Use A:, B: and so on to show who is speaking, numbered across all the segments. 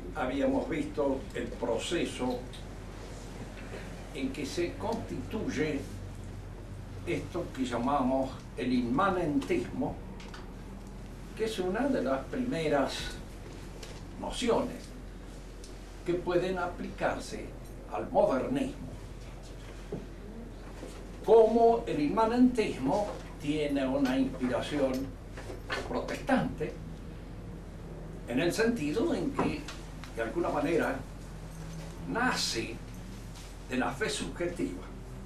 A: habíamos visto el proceso en que se constituye esto que llamamos el inmanentismo, que es una de las primeras nociones que pueden aplicarse al modernismo. Como el inmanentismo tiene una inspiración protestante, en el sentido en que, de alguna manera, nace de la fe subjetiva.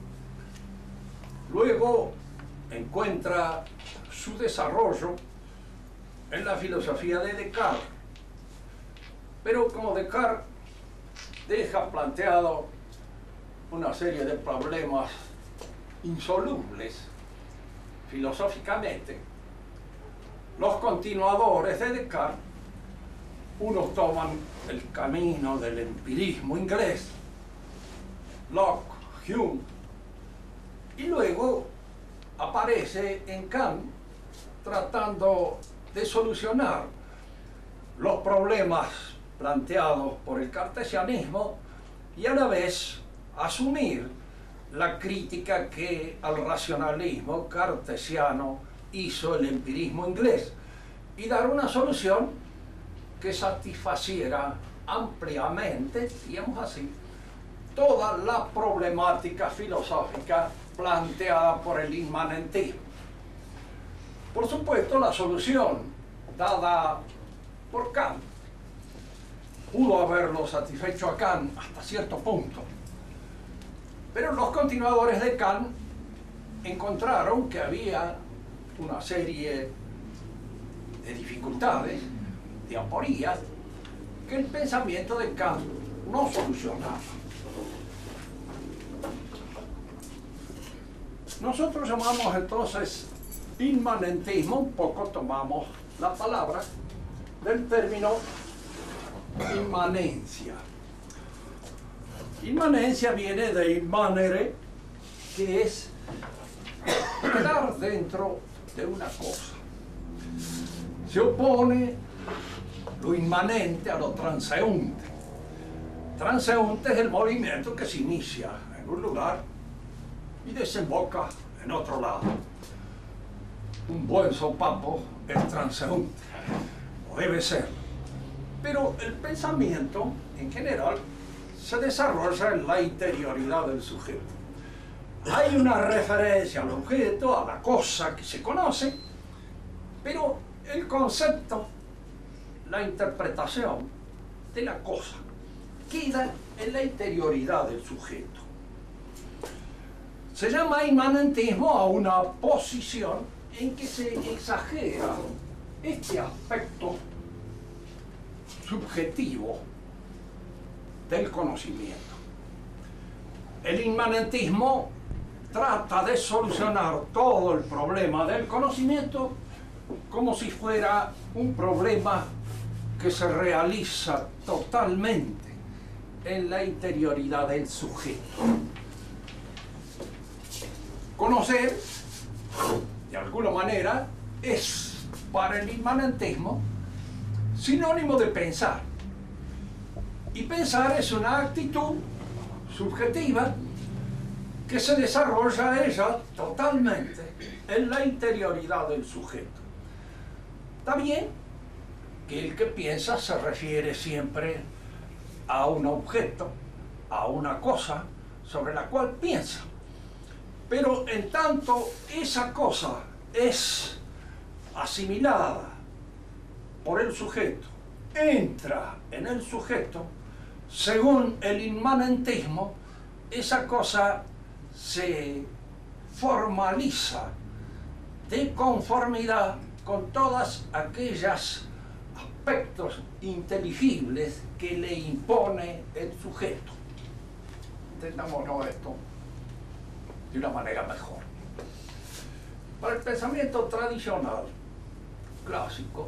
A: Luego encuentra su desarrollo en la filosofía de Descartes. Pero como Descartes deja planteado una serie de problemas insolubles filosóficamente, los continuadores de Descartes, unos toman el camino del empirismo inglés, Locke, Hume, y luego aparece en Kant tratando de solucionar los problemas planteados por el cartesianismo y a la vez asumir la crítica que al racionalismo cartesiano hizo el empirismo inglés y dar una solución que satisfaciera ampliamente, digamos así, toda la problemática filosófica planteada por el inmanentismo. Por supuesto, la solución dada por Kant pudo haberlo satisfecho a Kant hasta cierto punto, pero los continuadores de Kant encontraron que había una serie de dificultades, de aporías, que el pensamiento de Kant no solucionaba. Nosotros llamamos entonces inmanentismo, un poco tomamos la palabra del término inmanencia. Inmanencia viene de immanere, que es quedar dentro de una cosa. Se opone lo inmanente a lo transeúnte. Transeúnte es el movimiento que se inicia en un lugar y desemboca en otro lado. Un buen sopapo es transeúnte, o debe ser. Pero el pensamiento, en general, se desarrolla en la interioridad del sujeto. Hay una referencia al objeto, a la cosa que se conoce, pero el concepto, la interpretación de la cosa, queda en la interioridad del sujeto. Se llama inmanentismo a una posición en que se exagera este aspecto subjetivo del conocimiento. El inmanentismo trata de solucionar todo el problema del conocimiento como si fuera un problema que se realiza totalmente en la interioridad del sujeto. Conocer, de alguna manera, es para el inmanentismo sinónimo de pensar. Y pensar es una actitud subjetiva que se desarrolla ella totalmente en la interioridad del sujeto. Está bien que el que piensa se refiere siempre a un objeto, a una cosa sobre la cual piensa. Pero en tanto esa cosa es asimilada por el sujeto, entra en el sujeto, según el inmanentismo, esa cosa se formaliza de conformidad con todas aquellas aspectos inteligibles que le impone el sujeto. Entendámonos esto de una manera mejor. Para el pensamiento tradicional, clásico,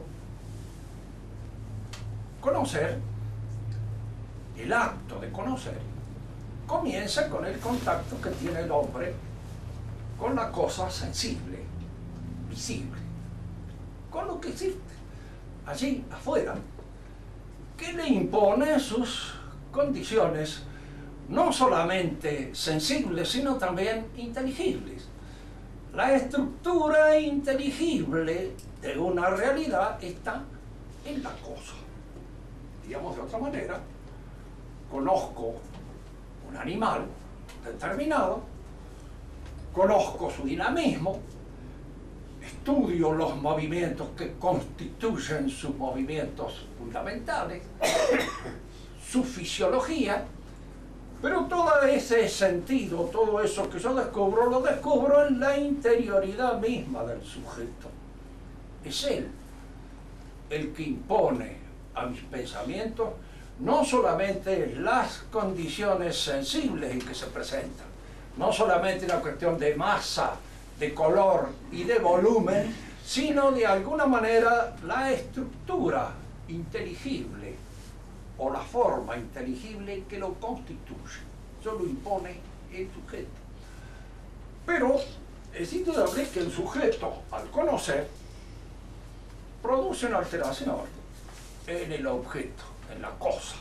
A: conocer, el acto de conocer, comienza con el contacto que tiene el hombre con la cosa sensible, visible, con lo que existe, allí afuera. que le impone sus condiciones no solamente sensibles, sino también inteligibles. La estructura inteligible de una realidad está en la cosa. Digamos de otra manera, conozco un animal determinado, conozco su dinamismo, estudio los movimientos que constituyen sus movimientos fundamentales, su fisiología, pero todo ese sentido, todo eso que yo descubro, lo descubro en la interioridad misma del sujeto. Es él el que impone a mis pensamientos no solamente las condiciones sensibles en que se presentan, no solamente una cuestión de masa, de color y de volumen, sino de alguna manera la estructura inteligible o la forma inteligible que lo constituye. Eso lo impone el sujeto. Pero es indudable que el sujeto, al conocer, produce una alteración en el objeto, en la cosa.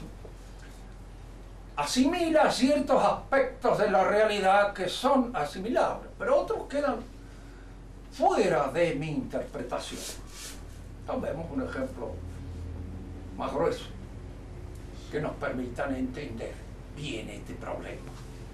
A: Asimila ciertos aspectos de la realidad que son asimilables, pero otros quedan fuera de mi interpretación. Tomemos un ejemplo más grueso que nos permitan entender bien este problema.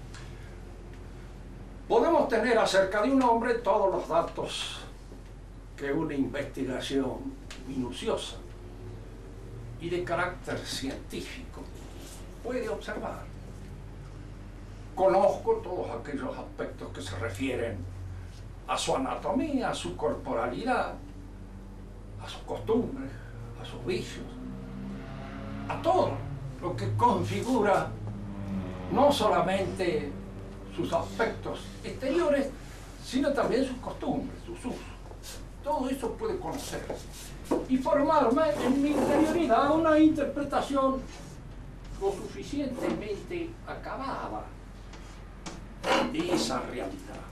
A: Podemos tener acerca de un hombre todos los datos que una investigación minuciosa y de carácter científico puede observar. Conozco todos aquellos aspectos que se refieren a su anatomía, a su corporalidad, a sus costumbres, a sus vicios, a todo lo que configura no solamente sus aspectos exteriores, sino también sus costumbres, sus usos. Todo eso puede conocerse y formarme en mi interioridad una interpretación lo suficientemente acabada de esa realidad.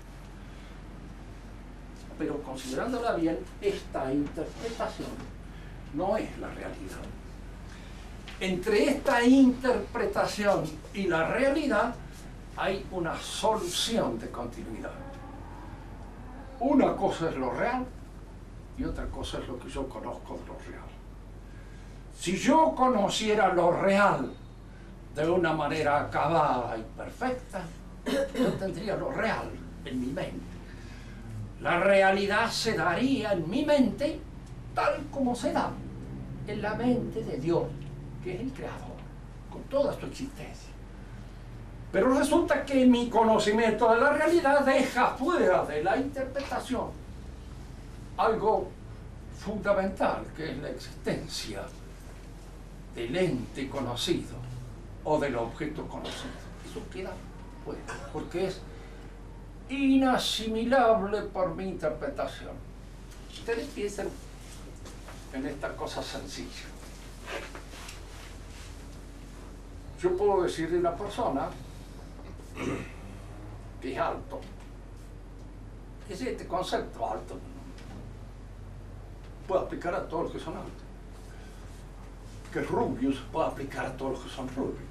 A: Pero considerándola bien, esta interpretación no es la realidad. Entre esta interpretación y la realidad hay una solución de continuidad. Una cosa es lo real y otra cosa es lo que yo conozco de lo real. Si yo conociera lo real de una manera acabada y perfecta, yo tendría lo real en mi mente. La realidad se daría en mi mente tal como se da en la mente de Dios, que es el Creador, con toda su existencia. Pero resulta que mi conocimiento de la realidad deja fuera de la interpretación algo fundamental, que es la existencia del ente conocido o del objeto conocido. Eso queda fuera, porque es inasimilable por mi interpretación. Ustedes piensen en esta cosa sencilla. Yo puedo decir de una persona que es alto. Es este concepto alto. Puede aplicar a todos los que son altos. Que es rubio se puede aplicar a todos los que son rubios.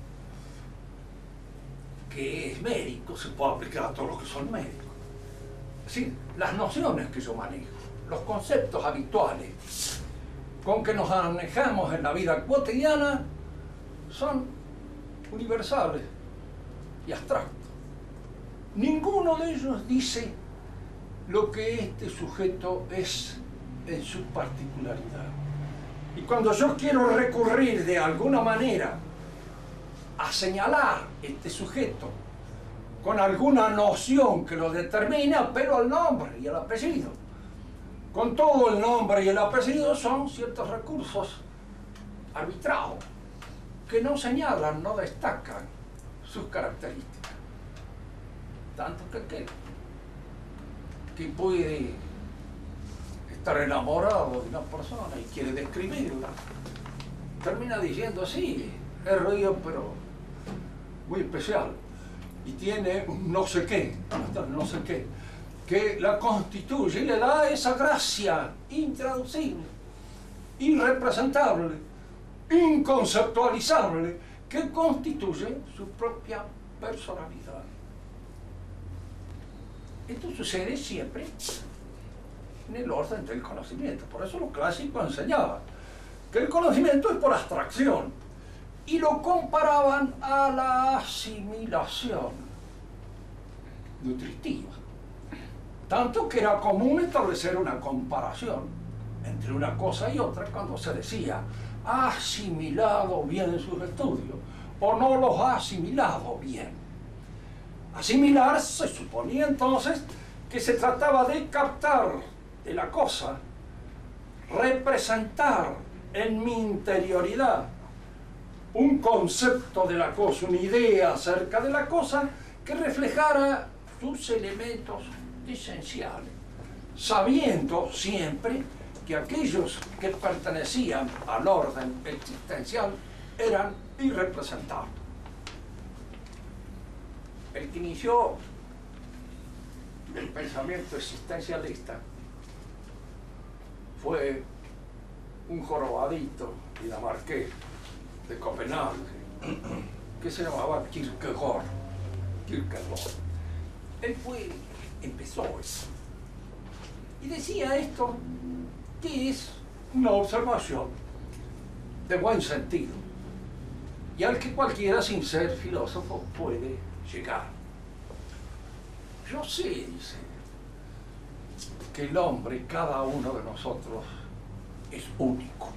A: Que es médico se puede aplicar a todos los que son médicos. Es decir, las nociones que yo manejo, los conceptos habituales con que nos manejamos en la vida cotidiana son universales y abstractos. Ninguno de ellos dice lo que este sujeto es en su particularidad. Y cuando yo quiero recurrir de alguna manera a señalar este sujeto con alguna noción que lo determine, apelo al nombre y al apellido. Con todo, el nombre y el apellido son ciertos recursos arbitrados que no señalan, no destacan sus características. Tanto que aquel que puede estar enamorado de una persona y quiere describirla, termina diciendo, sí, es rubio, pero muy especial, y tiene un no sé qué, que la constituye y le da esa gracia intraducible, irrepresentable, inconceptualizable que constituye su propia personalidad. Esto sucede siempre en el orden del conocimiento. Por eso los clásicos enseñaban que el conocimiento es por abstracción y lo comparaban a la asimilación nutritiva. Tanto que era común establecer una comparación entre una cosa y otra cuando se decía ¿ha asimilado bien sus estudios o no los ha asimilado bien? Asimilar se suponía entonces que se trataba de captar de la cosa, representar en mi interioridad un concepto de la cosa, una idea acerca de la cosa que reflejara sus elementos esenciales, sabiendo siempre que aquellos que pertenecían al orden existencial eran irrepresentables. El que inició el pensamiento existencialista fue un jorobadito dinamarqués de Copenhague que se llamaba Kierkegaard. Él empezó eso y decía esto, que es una observación de buen sentido y al que cualquiera sin ser filósofo puede llegar. Yo sé, dice, que el hombre, cada uno de nosotros, es único.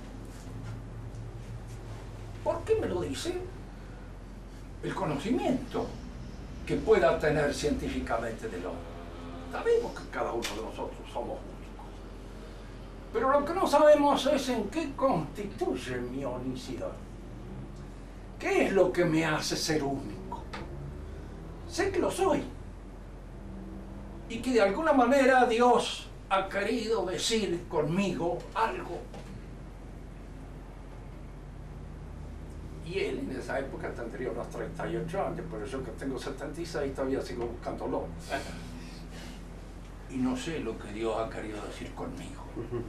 A: ¿Por qué me lo dice? El conocimiento que pueda tener científicamente del hombre. Sabemos que cada uno de nosotros somos únicos. Pero lo que no sabemos es en qué constituye mi unicidad. ¿Qué es lo que me hace ser único? Sé que lo soy. Y que de alguna manera Dios ha querido decir conmigo algo. Y él en esa época tendría unos 38 años, pero yo que tengo 76 todavía sigo buscándolo. Y no sé lo que Dios ha querido decir conmigo.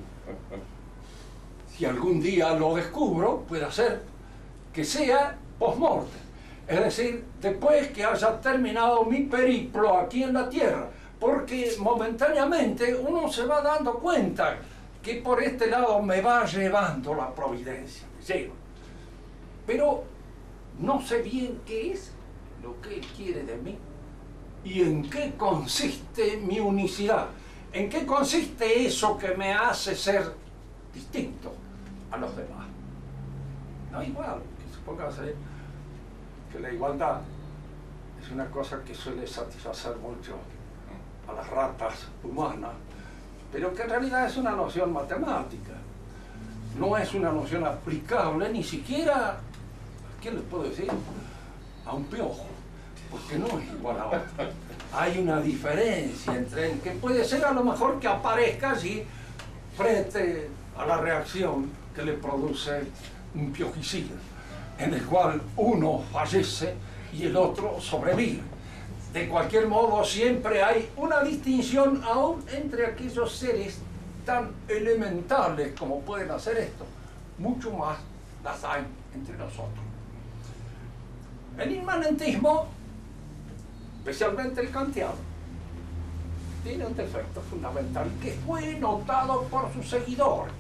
A: Si algún día lo descubro, puede ser que sea post-mortem. Es decir, después que haya terminado mi periplo aquí en la Tierra. Porque momentáneamente uno se va dando cuenta que por este lado me va llevando la providencia. Llego. Pero no sé bien qué es lo que Él quiere de mí y en qué consiste mi unicidad, en qué consiste eso que me hace ser distinto a los demás. No igual, que supóngase que la igualdad es una cosa que suele satisfacer mucho a las ratas humanas, pero que en realidad es una noción matemática, no es una noción aplicable ni siquiera, ¿qué les puedo decir?, a un piojo, porque no es igual a otro. Hay una diferencia entre el que puede ser a lo mejor que aparezca allí frente a la reacción que le produce un piojicida, en el cual uno fallece y el otro sobrevive. De cualquier modo, siempre hay una distinción aún entre aquellos seres tan elementales como pueden hacer esto. Mucho más las hay entre nosotros. El inmanentismo, especialmente el kantiano, tiene un defecto fundamental que fue notado por sus seguidores.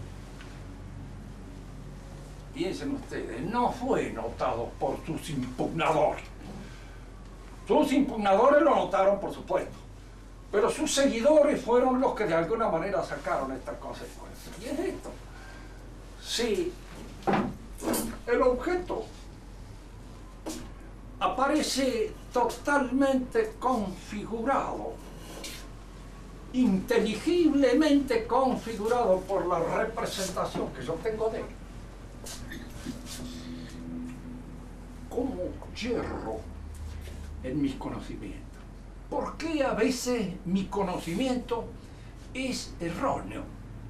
A: Piensen ustedes, no fue notado por sus impugnadores. Sus impugnadores lo notaron, por supuesto, pero sus seguidores fueron los que de alguna manera sacaron estas consecuencias. Y es esto: si el objeto aparece totalmente configurado, inteligiblemente configurado por la representación que yo tengo de él, como hierro en mis conocimientos. ¿Por qué a veces mi conocimiento es erróneo?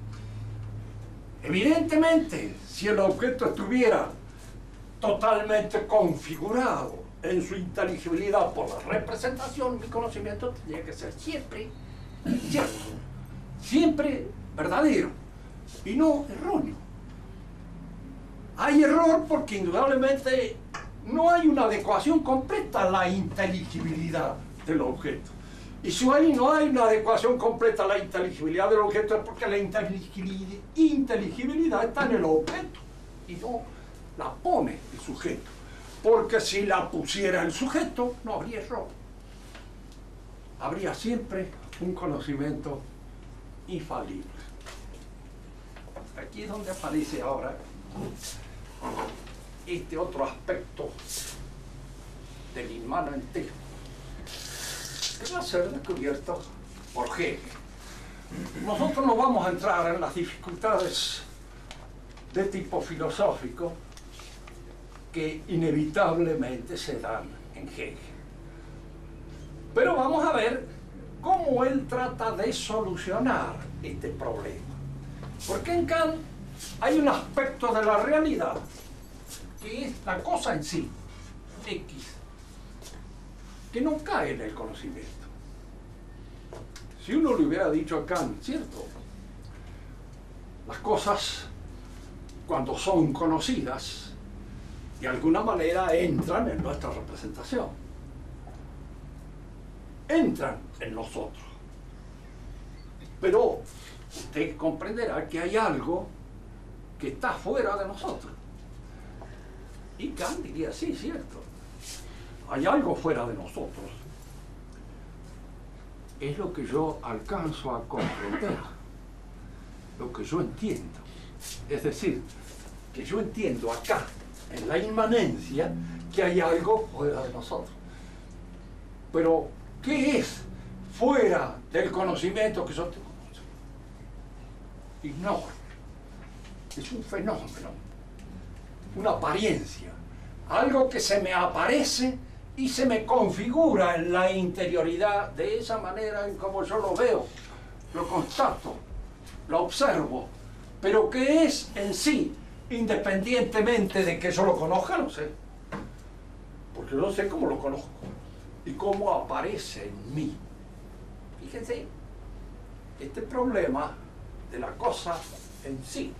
A: Evidentemente, si el objeto estuviera totalmente configurado en su inteligibilidad por la representación, mi conocimiento tendría que ser siempre cierto, siempre verdadero y no erróneo. Hay error porque indudablemente no hay una adecuación completa a la inteligibilidad del objeto. Y si no hay una adecuación completa a la inteligibilidad del objeto es porque la inteligibilidad está en el objeto y no la pone el sujeto. Porque si la pusiera el sujeto, no habría error. Habría siempre un conocimiento infalible. Aquí es donde aparece ahora este otro aspecto del inmanente que va a ser descubierto por Hegel. Nosotros no vamos a entrar en las dificultades de tipo filosófico que inevitablemente se dan en Hegel. Pero vamos a ver cómo él trata de solucionar este problema. Porque en Kant hay un aspecto de la realidad que es la cosa en sí, X, que no cae en el conocimiento. Si uno le hubiera dicho a Kant, ¿cierto? Las cosas, cuando son conocidas, de alguna manera entran en nuestra representación. Entran en nosotros. Pero usted comprenderá que hay algo que está fuera de nosotros. Y Kant diría, sí, cierto. Hay algo fuera de nosotros. Es lo que yo alcanzo a comprender, lo que yo entiendo. Es decir, que yo entiendo acá, en la inmanencia, que hay algo fuera de nosotros. Pero, ¿qué es fuera del conocimiento que yo tengo? Ignoro. Es un fenómeno, una apariencia, algo que se me aparece y se me configura en la interioridad de esa manera en como yo lo veo, lo constato, lo observo, pero que es en sí, independientemente de que yo lo conozca, no sé, porque no sé cómo lo conozco y cómo aparece en mí. Fíjense, este problema de la cosa en sí,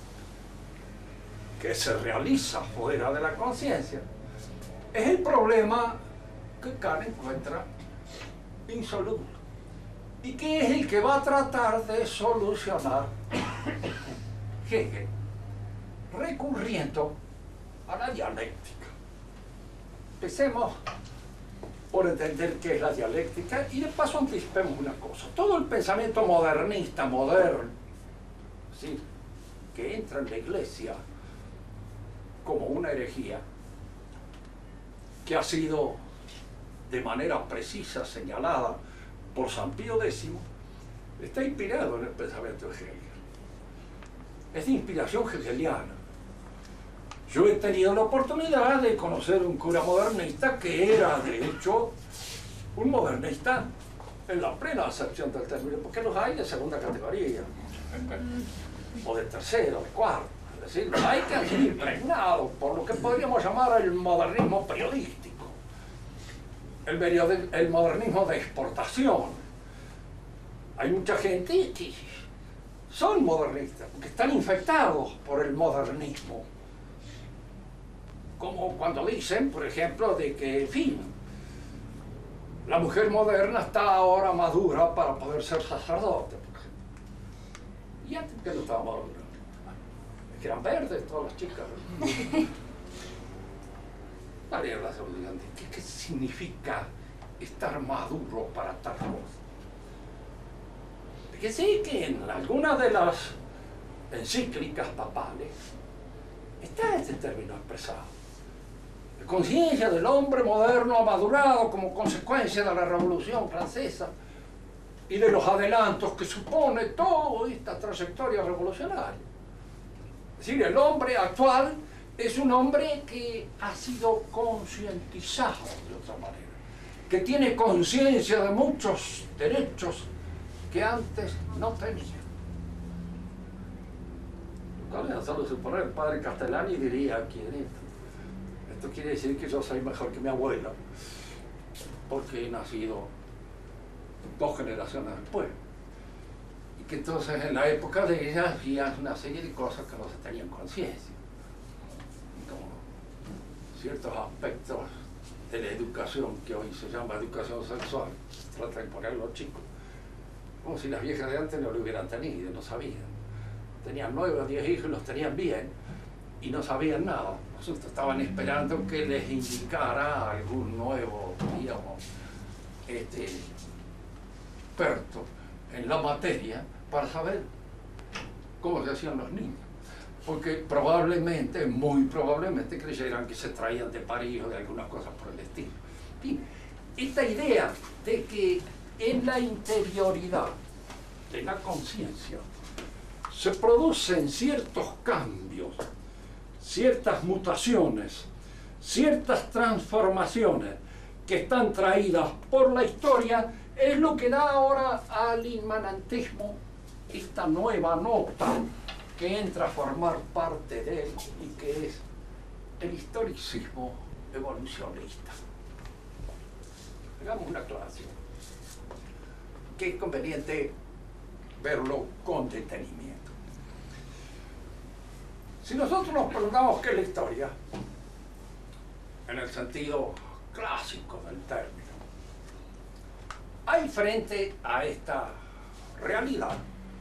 A: que se realiza fuera de la conciencia, es el problema que Kant encuentra insoluble y que es el que va a tratar de solucionar Hegel, recurriendo a la dialéctica. Empecemos por entender qué es la dialéctica y de paso anticipemos una cosa. Todo el pensamiento modernista, moderno, ¿sí?, que entra en la Iglesia como una herejía, que ha sido de manera precisa señalada por San Pío X, está inspirado en el pensamiento de Hegel. Es de inspiración hegeliana. Yo he tenido la oportunidad de conocer un cura modernista que era, de hecho, un modernista en la plena acepción del término, porque los hay de segunda categoría, o de tercera, o de cuarta. Es decir, los hay que han sido impregnados por lo que podríamos llamar el modernismo periodístico, el modernismo de exportación. Hay mucha gente que son modernistas, que están infectados por el modernismo. Como cuando dicen, por ejemplo, de que, en fin, la mujer moderna está ahora madura para poder ser sacerdote. Y antes que no estaba madura. Es que eran verdes todas las chicas. ¿Qué significa estar maduro para tal cosa? Que sí, que en algunas de las encíclicas papales está este término expresado. La conciencia del hombre moderno ha madurado como consecuencia de la Revolución Francesa y de los adelantos que supone toda esta trayectoria revolucionaria. Es decir, el hombre actual es un hombre que ha sido concientizado de otra manera, que tiene conciencia de muchos derechos que antes no tenía. Solo suponer, el padre Castellani diría aquí en esto quiere decir que yo soy mejor que mi abuela, porque he nacido 2 generaciones después. Y que entonces en la época de ella había una serie de cosas que no se tenían conciencia. ciertos aspectos de la educación que hoy se llama educación sexual, trata de poner a los chicos, como si las viejas de antes no lo hubieran tenido, no sabían. Tenían 9 o 10 hijos y los tenían bien y no sabían nada. Nosotros estaban esperando que les indicara algún nuevo, digamos, experto en la materia para saber cómo se hacían los niños. Porque probablemente, muy probablemente, creyeran que se traían de París o de algunas cosas por el estilo. En fin, esta idea de que en la interioridad de la conciencia se producen ciertos cambios, ciertas mutaciones, ciertas transformaciones que están traídas por la historia, es lo que da ahora al inmanentismo esta nueva nota que entra a formar parte de él y que es el historicismo evolucionista. Hagamos una aclaración, que es conveniente verlo con detenimiento. Si nosotros nos preguntamos qué es la historia, en el sentido clásico del término, hay frente a esta realidad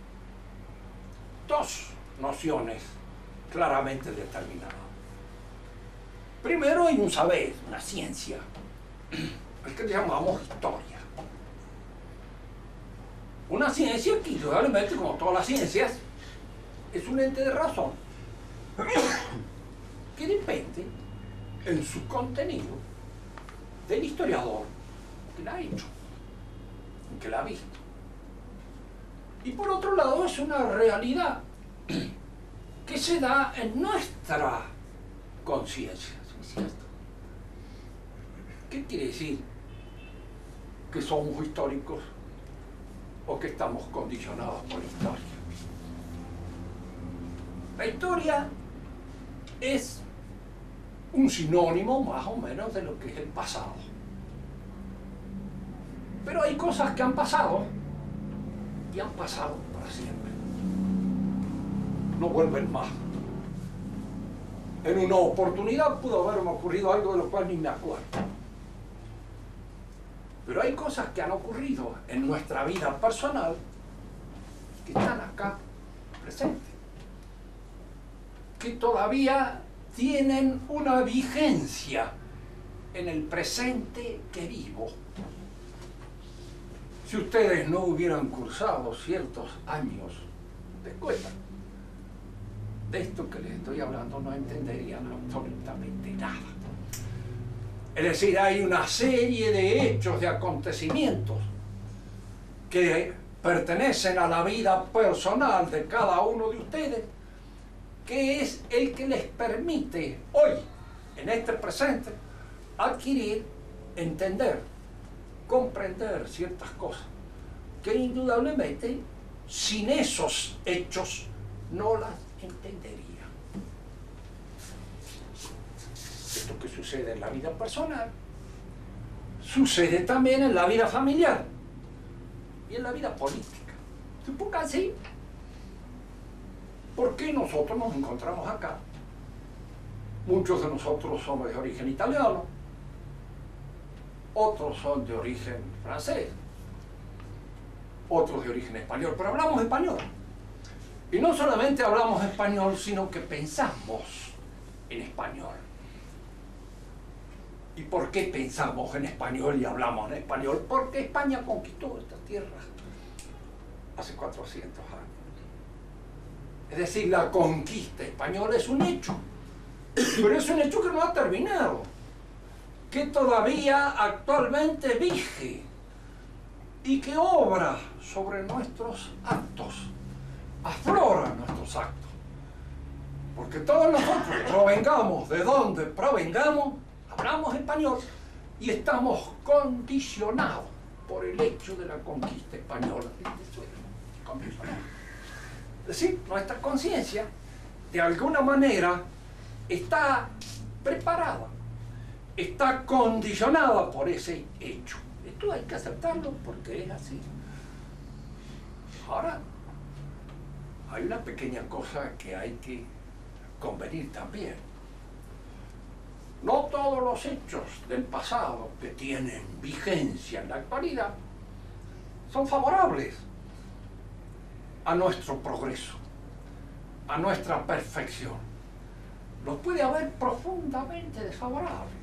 A: dos nociones claramente determinadas. Primero hay un saber, una ciencia, el que llamamos historia. Una ciencia que indudablemente, como todas las ciencias, es un ente de razón que depende en su contenido del historiador que la ha hecho, que la ha visto. Y por otro lado es una realidad que se da en nuestra conciencia, ¿sí es cierto? ¿Qué quiere decir que somos históricos o que estamos condicionados por la historia? La historia es un sinónimo más o menos de lo que es el pasado. Pero hay cosas que han pasado y han pasado para siempre. No vuelven más. En una oportunidad pudo haberme ocurrido algo de lo cual ni me acuerdo. Pero hay cosas que han ocurrido en nuestra vida personal que están acá presentes, que todavía tienen una vigencia en el presente que vivo. Si ustedes no hubieran cursado ciertos años de escuela, de esto que les estoy hablando no entenderían absolutamente nada. Es decir, hay una serie de hechos, de acontecimientos que pertenecen a la vida personal de cada uno de ustedes, que es el que les permite hoy, en este presente, adquirir, entender, comprender ciertas cosas que indudablemente sin esos hechos no las entendería. Esto que sucede en la vida personal sucede también en la vida familiar y en la vida política. Supónganse, ¿por qué nosotros nos encontramos acá? Muchos de nosotros somos de origen italiano, otros son de origen francés, otros de origen español, pero hablamos español. Y no solamente hablamos español, sino que pensamos en español. ¿Y por qué pensamos en español y hablamos en español? Porque España conquistó esta tierra hace 400 años. Es decir, la conquista española es un hecho, pero es un hecho que no ha terminado, que todavía actualmente vige y que obra sobre nuestros actos, aflora nuestros actos. Porque todos nosotros, provengamos de donde provengamos, hablamos español y estamos condicionados por el hecho de la conquista española. Es decir, nuestra conciencia, de alguna manera, está preparada, está condicionada por ese hecho. Esto hay que aceptarlo porque es así. Ahora, hay una pequeña cosa que hay que convenir también. No todos los hechos del pasado que tienen vigencia en la actualidad son favorables a nuestro progreso, a nuestra perfección. Los puede haber profundamente desfavorables.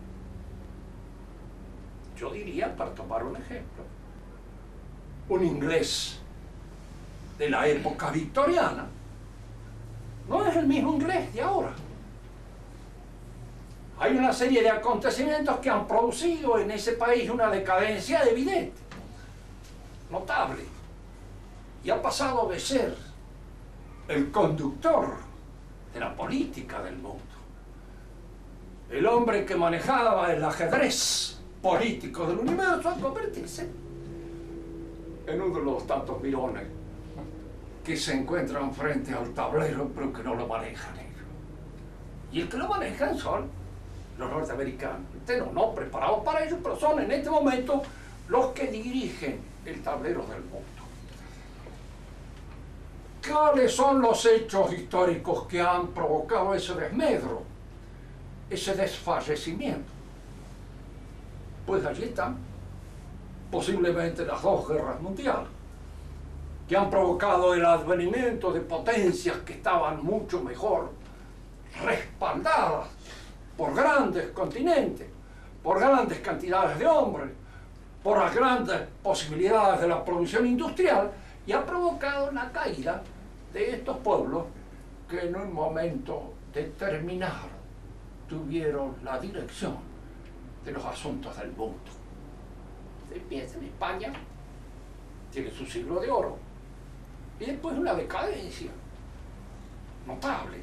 A: Yo diría, para tomar un ejemplo, un inglés de la época victoriana no es el mismo inglés de ahora. Hay una serie de acontecimientos que han producido en ese país una decadencia evidente, notable, y ha pasado de ser el conductor de la política del mundo, el hombre que manejaba el ajedrez político del universo, a convertirse en uno de los tantos mirones que se encuentran frente al tablero pero que no lo manejan ellos. Y el que lo manejan son los norteamericanos, no preparados para ello, pero son en este momento los que dirigen el tablero del mundo. ¿Cuáles son los hechos históricos que han provocado ese desmedro, ese desfallecimiento? Pues allí están, posiblemente las dos guerras mundiales, que han provocado el advenimiento de potencias que estaban mucho mejor respaldadas por grandes continentes, por grandes cantidades de hombres, por las grandes posibilidades de la producción industrial, y ha provocado la caída de estos pueblos que en un momento determinado tuvieron la dirección de los asuntos del mundo. Empieza en España, tiene su siglo de oro, y después una decadencia notable.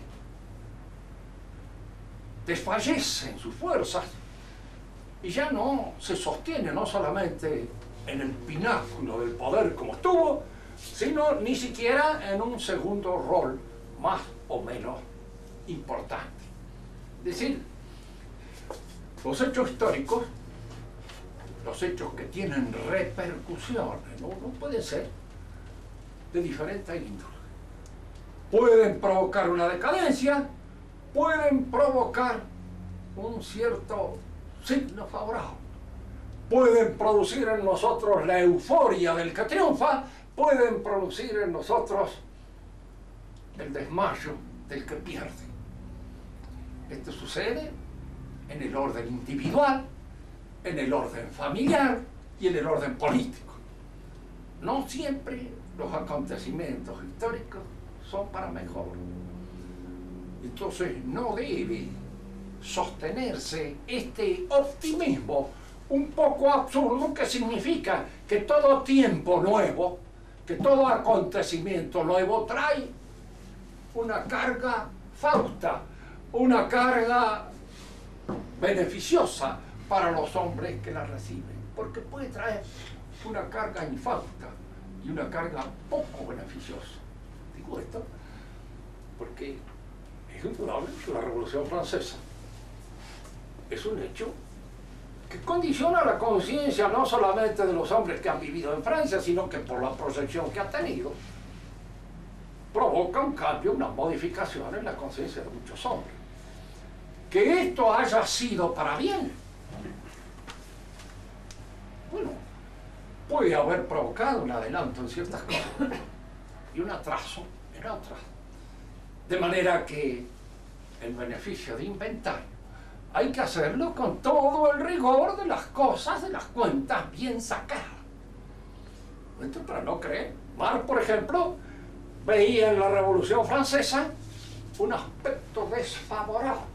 A: Desfallecen sus fuerzas y ya no se sostiene no solamente en el pináculo del poder como estuvo, sino ni siquiera en un segundo rol más o menos importante. Es decir, los hechos históricos, los hechos que tienen repercusiones, no pueden ser de diferente índole. Pueden provocar una decadencia, pueden provocar un cierto signo favorable, pueden producir en nosotros la euforia del que triunfa, pueden producir en nosotros el desmayo del que pierde. Esto sucede en el orden individual, en el orden familiar y en el orden político. No siempre los acontecimientos históricos son para mejor. Entonces no debe sostenerse este optimismo un poco absurdo que significa que todo tiempo nuevo, que todo acontecimiento nuevo trae una carga fausta, una carga beneficiosa para los hombres que la reciben, porque puede traer una carga infausta y una carga poco beneficiosa. Digo esto porque es indudable que la Revolución Francesa es un hecho que condiciona la conciencia no solamente de los hombres que han vivido en Francia, sino que por la proyección que ha tenido, provoca un cambio, una modificación en la conciencia de muchos hombres. Que esto haya sido para bien, bueno, puede haber provocado un adelanto en ciertas cosas y un atraso en otras. De manera que el beneficio de inventario hay que hacerlo con todo el rigor de las cosas, de las cuentas bien sacadas. Esto para no creer. Marx, por ejemplo, veía en la Revolución Francesa un aspecto desfavorable.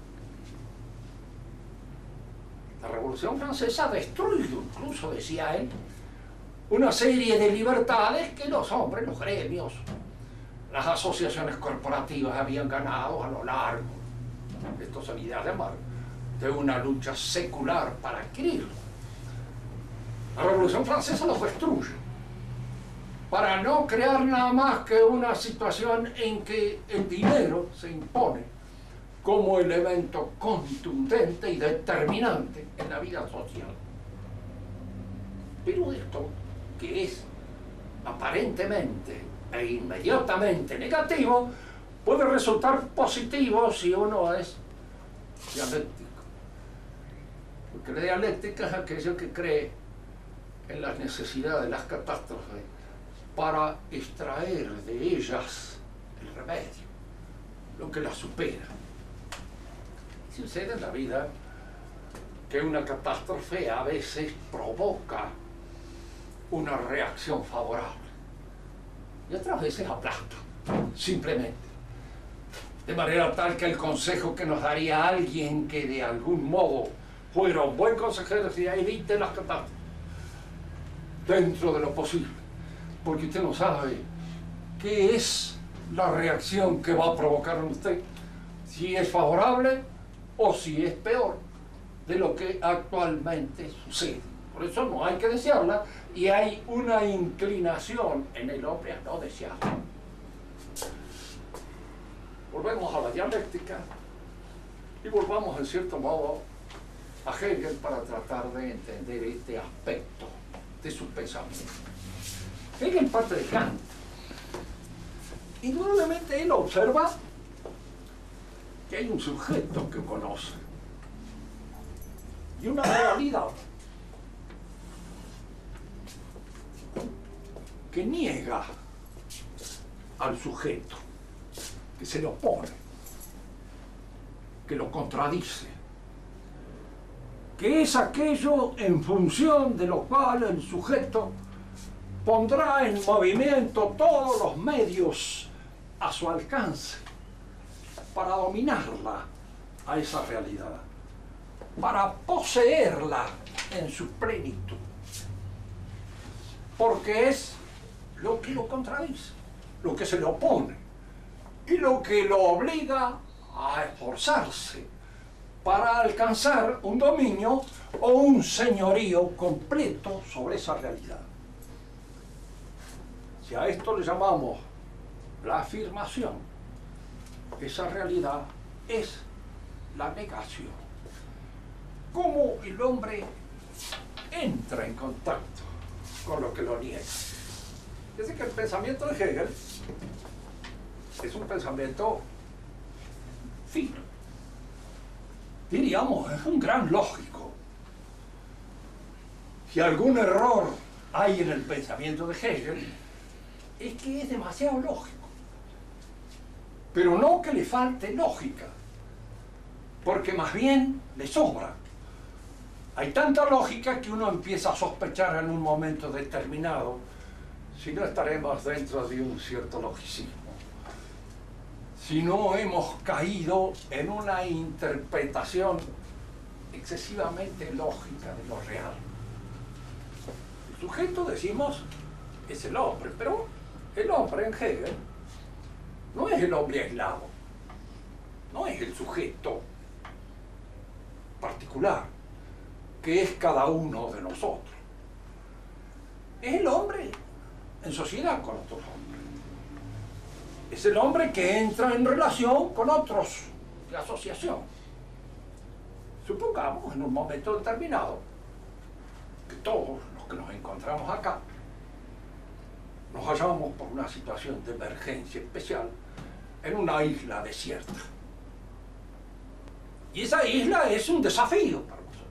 A: La Revolución Francesa ha destruido, incluso decía él, una serie de libertades que los hombres, los gremios, las asociaciones corporativas habían ganado a lo largo, esto son ideas de Marx, de una lucha secular para adquirirlo. La Revolución Francesa los destruye, para no crear nada más que una situación en que el dinero se impone como elemento contundente y determinante en la vida social. Pero esto, que es aparentemente e inmediatamente negativo, puede resultar positivo si uno es dialéctico, Que la dialéctica es aquello que cree en la necesidad de las catástrofes para extraer de ellas el remedio, lo que las supera. Y sucede en la vida que una catástrofe a veces provoca una reacción favorable y otras veces aplasta, simplemente. De manera tal que el consejo que nos daría alguien que de algún modo fuera un buen consejero sería: evite las catástrofes dentro de lo posible, porque usted no sabe qué es la reacción que va a provocar en usted, si es favorable o si es peor de lo que actualmente sucede. Por eso no hay que desearla, y hay una inclinación en el hombre a no desearla. Volvemos a la dialéctica y volvamos en cierto modo a Hegel para tratar de entender este aspecto de su pensamiento. Hegel parte de Kant. Indudablemente él observa que hay un sujeto que conoce y una realidad que niega al sujeto, que se le opone, que lo contradice, que es aquello en función de lo cual el sujeto pondrá en movimiento todos los medios a su alcance para dominarla a esa realidad, para poseerla en su plenitud, porque es lo que lo contradice, lo que se le opone y lo que lo obliga a esforzarse para alcanzar un dominio o un señorío completo sobre esa realidad. Si a esto le llamamos la afirmación, esa realidad es la negación. ¿Cómo el hombre entra en contacto con lo que lo niega? Es decir, que el pensamiento de Hegel es un pensamiento fino. Diríamos, es un gran lógico. Si algún error hay en el pensamiento de Hegel, es que es demasiado lógico. Pero no que le falte lógica, porque más bien le sobra. Hay tanta lógica que uno empieza a sospechar en un momento determinado si no estaremos dentro de un cierto logicismo, si no hemos caído en una interpretación excesivamente lógica de lo real. El sujeto, decimos, es el hombre, pero el hombre en Hegel no es el hombre aislado, no es el sujeto particular, que es cada uno de nosotros. Es el hombre en sociedad con otros hombres. Es el hombre que entra en relación con otros de asociación. Supongamos en un momento determinado que todos los que nos encontramos acá nos hallamos por una situación de emergencia especial en una isla desierta. Y esa isla es un desafío para nosotros.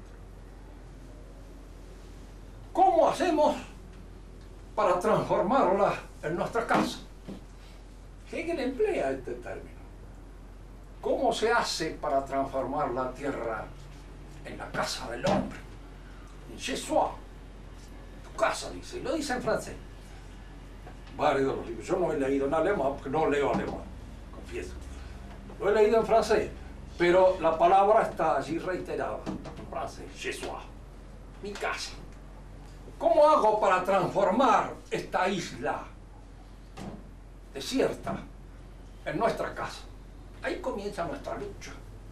A: ¿Cómo hacemos para transformarla en nuestra casa? Hegel emplea este término. ¿Cómo se hace para transformar la tierra en la casa del hombre? En chez soi. Tu casa, dice. Y lo dice en francés. Varios de los libros. Yo no he leído en alemán porque no leo alemán, confieso. Lo he leído en francés, pero la palabra está allí reiterada. En francés, chez soi. Mi casa. ¿Cómo hago para transformar esta isla desierta en nuestra casa? Ahí comienza nuestra lucha.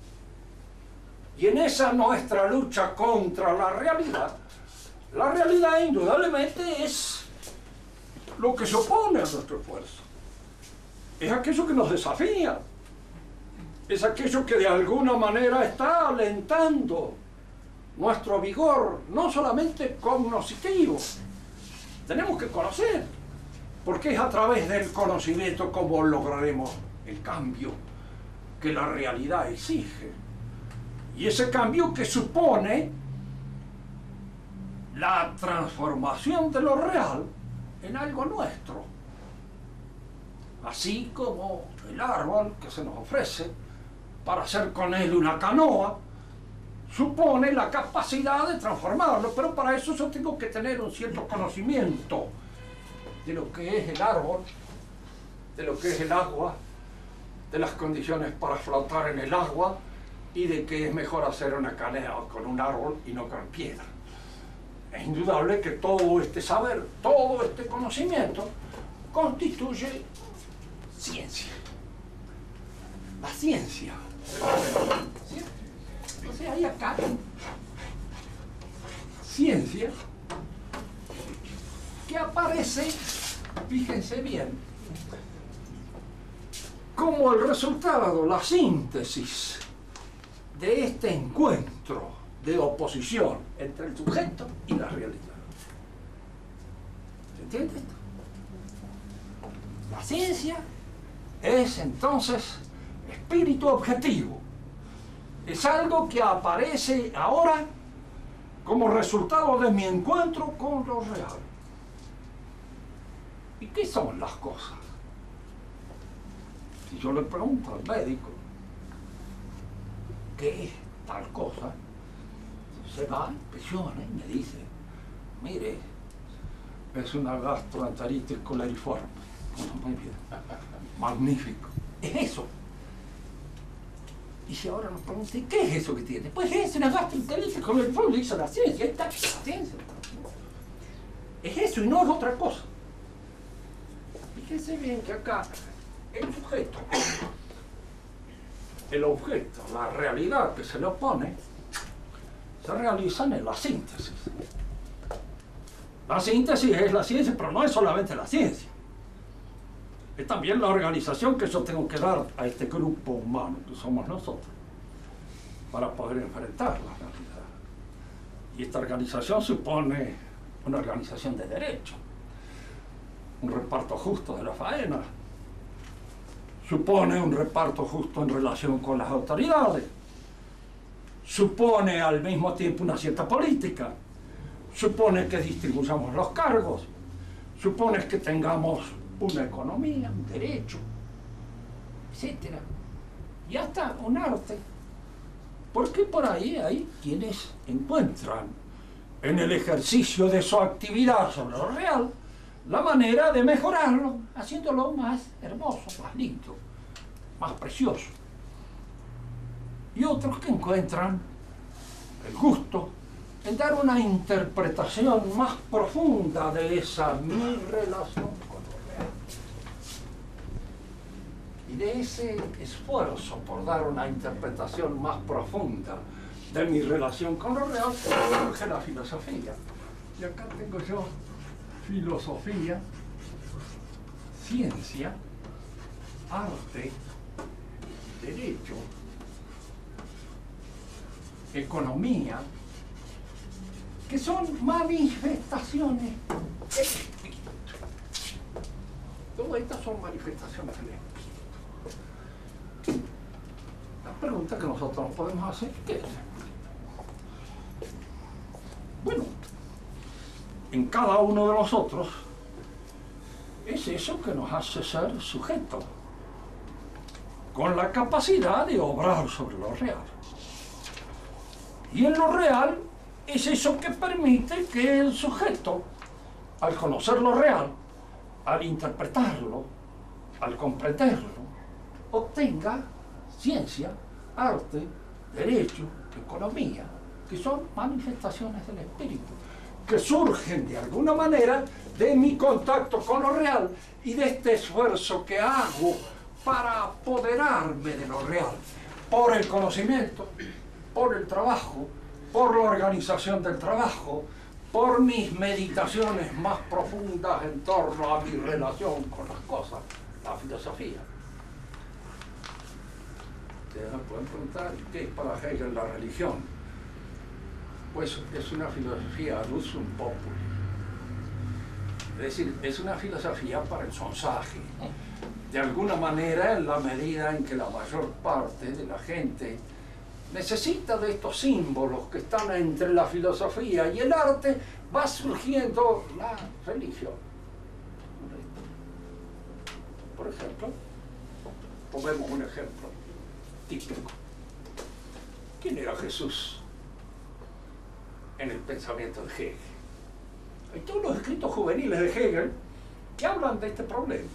A: Y en esa nuestra lucha contra la realidad indudablemente es lo que se opone a nuestro esfuerzo. Es aquello que nos desafía. Es aquello que de alguna manera está alentando nuestro vigor, no solamente cognoscitivo. Tenemos que conocer, porque es a través del conocimiento como lograremos el cambio que la realidad exige. Y ese cambio que supone la transformación de lo real en algo nuestro. Así como el árbol que se nos ofrece para hacer con él una canoa supone la capacidad de transformarlo, pero para eso yo tengo que tener un cierto conocimiento de lo que es el árbol, de lo que es el agua, de las condiciones para flotar en el agua y de que es mejor hacer una canoa con un árbol y no con piedra. Es indudable que todo este saber, todo este conocimiento constituye ciencia. La ciencia. ¿Sí? O sea, hay acá ciencia que aparece, fíjense bien, como el resultado, la síntesis de este encuentro de oposición entre el sujeto y la realidad. ¿Se entiende esto? La ciencia es entonces espíritu objetivo. Es algo que aparece ahora como resultado de mi encuentro con lo real. ¿Y qué son las cosas? Si yo le pregunto al médico qué es tal cosa, se va, inspecciona y me dice, mire, es una gastroenteritis coleriforme. Bueno, muy bien, magnífico. Es eso. Y si ahora nos preguntan, ¿qué es eso que tiene? Pues es una gastroenteritis coleriforme, dice la ciencia, ahí está, la ciencia. Es eso y no es otra cosa. Fíjense bien que acá el sujeto, el objeto, la realidad que se le opone, se realizan en la síntesis. La síntesis es la ciencia, pero no es solamente la ciencia. Es también la organización que yo tengo que dar a este grupo humano que somos nosotros para poder enfrentar la realidad. Y esta organización supone una organización de derecho, un reparto justo de la faena, supone un reparto justo en relación con las autoridades, supone al mismo tiempo una cierta política, supone que distribuyamos los cargos, supone que tengamos una economía, un derecho, etc. Y hasta un arte. Porque por ahí hay quienes encuentran en el ejercicio de su actividad sobre lo real la manera de mejorarlo, haciéndolo más hermoso, más lindo, más precioso. Y otros que encuentran el gusto en dar una interpretación más profunda de esa mi relación con lo real. Y de ese esfuerzo por dar una interpretación más profunda de mi relación con lo real, surge la filosofía. Y acá tengo yo filosofía, ciencia, arte, derecho, economía, que son manifestaciones del espíritu. Todas estas son manifestaciones del espíritu. La pregunta que nosotros nos podemos hacer, ¿qué es el espíritu? Bueno, en cada uno de nosotros es eso que nos hace ser sujetos, con la capacidad de obrar sobre lo real. Y en lo real es eso que permite que el sujeto, al conocer lo real, al interpretarlo, al comprenderlo, obtenga ciencia, arte, derecho, economía, que son manifestaciones del espíritu, que surgen de alguna manera de mi contacto con lo real y de este esfuerzo que hago para apoderarme de lo real, por el conocimiento, por el trabajo, por la organización del trabajo, por mis meditaciones más profundas en torno a mi relación con las cosas, la filosofía. Ustedes me pueden preguntar, ¿qué es para Hegel la religión? Pues es una filosofía usum populi. Es decir, es una filosofía para el sonsaje. De alguna manera, en la medida en que la mayor parte de la gente necesita de estos símbolos que están entre la filosofía y el arte va surgiendo la religión. Por ejemplo, tomemos un ejemplo típico. ¿Quién era Jesús en el pensamiento de Hegel? Hay todos los escritos juveniles de Hegel que hablan de este problema.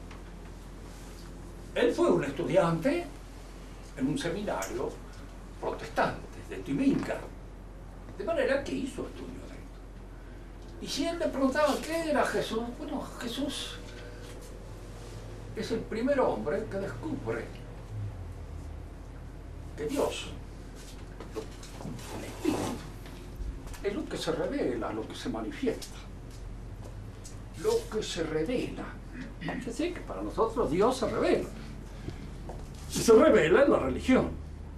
A: Él fue un estudiante en un seminario protestante de Tübingen, de manera que hizo estudio de esto. Y si él le preguntaba qué era Jesús, bueno, Jesús es el primer hombre que descubre que Dios, el Espíritu, es lo que se revela, lo que se manifiesta, lo que se revela. Es decir, que para nosotros Dios se revela. Y se revela en la religión.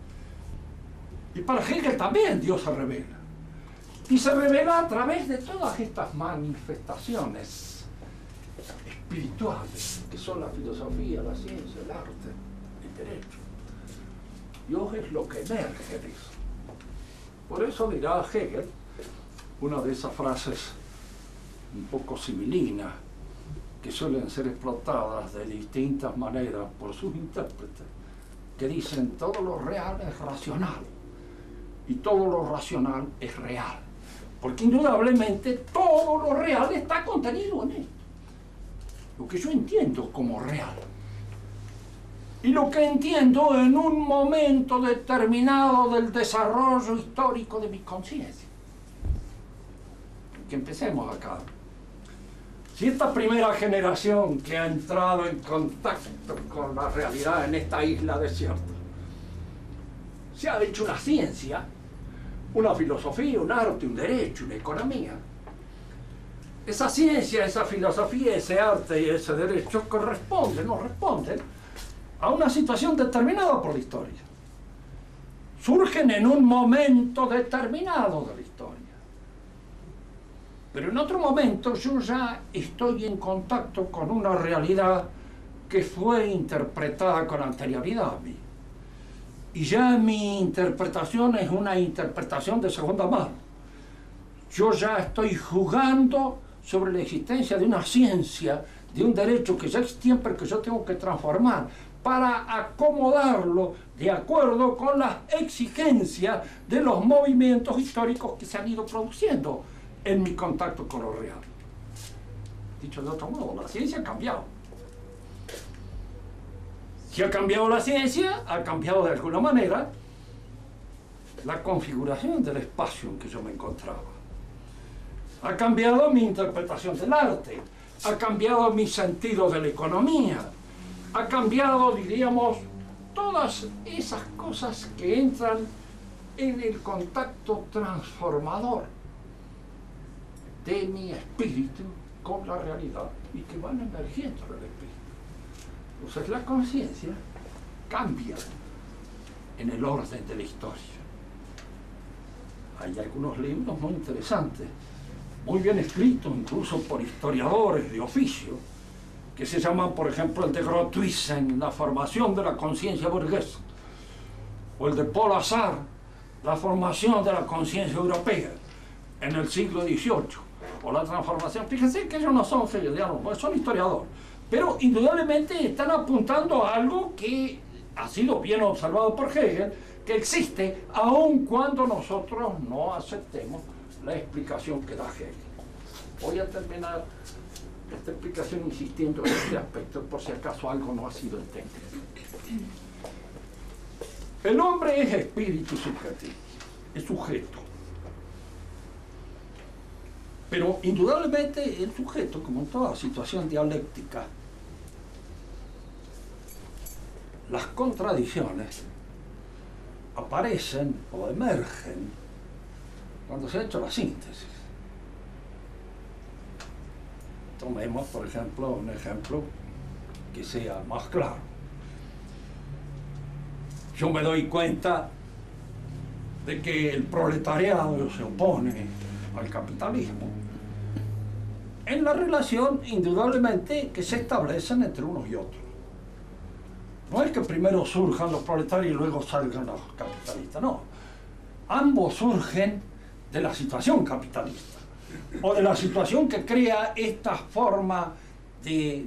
A: Y para Hegel también Dios se revela. Y se revela a través de todas estas manifestaciones espirituales, que son la filosofía, la ciencia, el arte, el derecho. Dios es lo que emerge de eso. Por eso dirá Hegel una de esas frases un poco similinas que suelen ser explotadas de distintas maneras por sus intérpretes, que dicen todo lo real es racional y todo lo racional es real, porque indudablemente todo lo real está contenido en él, lo que yo entiendo como real y lo que entiendo en un momento determinado del desarrollo histórico de mi conciencia. Que empecemos acá. Si esta primera generación que ha entrado en contacto con la realidad en esta isla desierta se ha hecho una ciencia, una filosofía, un arte, un derecho, una economía, esa ciencia, esa filosofía, ese arte y ese derecho no responden a una situación determinada por la historia. Surgen en un momento determinado de la historia. Pero en otro momento yo ya estoy en contacto con una realidad que fue interpretada con anterioridad a mí. Y ya mi interpretación es una interpretación de segunda mano. Yo ya estoy jugando sobre la existencia de una ciencia, de un derecho que ya existía, pero que yo tengo que transformar para acomodarlo de acuerdo con las exigencias de los movimientos históricos que se han ido produciendo en mi contacto con lo real. Dicho de otro modo, la ciencia ha cambiado. Si ha cambiado la ciencia, ha cambiado de alguna manera la configuración del espacio en que yo me encontraba. Ha cambiado mi interpretación del arte, ha cambiado mi sentido de la economía, ha cambiado, diríamos, todas esas cosas que entran en el contacto transformador de mi espíritu con la realidad y que van emergiendo del espíritu. Entonces la conciencia cambia en el orden de la historia. Hay algunos libros muy interesantes, muy bien escritos incluso por historiadores de oficio, que se llaman, por ejemplo, el de Groothuizen, la formación de la conciencia burguesa, o el de Paul Azar, la formación de la conciencia europea en el siglo XVIII, o la transformación. Fíjense que ellos no son hegelianos, son historiadores, pero indudablemente están apuntando a algo que ha sido bien observado por Hegel, que existe aun cuando nosotros no aceptemos la explicación que da Hegel. Voy a terminar esta explicación insistiendo en este aspecto por si acaso algo no ha sido entendido. El hombre es espíritu subjetivo, es sujeto. Pero indudablemente el sujeto, como en toda situación dialéctica, las contradicciones aparecen o emergen cuando se ha hecho la síntesis. Tomemos, por ejemplo, un ejemplo que sea más claro. Yo me doy cuenta de que el proletariado se opone al capitalismo en la relación, indudablemente, que se establecen entre unos y otros. No es que primero surjan los proletarios y luego salgan los capitalistas, no. Ambos surgen de la situación capitalista. o de la situación que crea esta forma de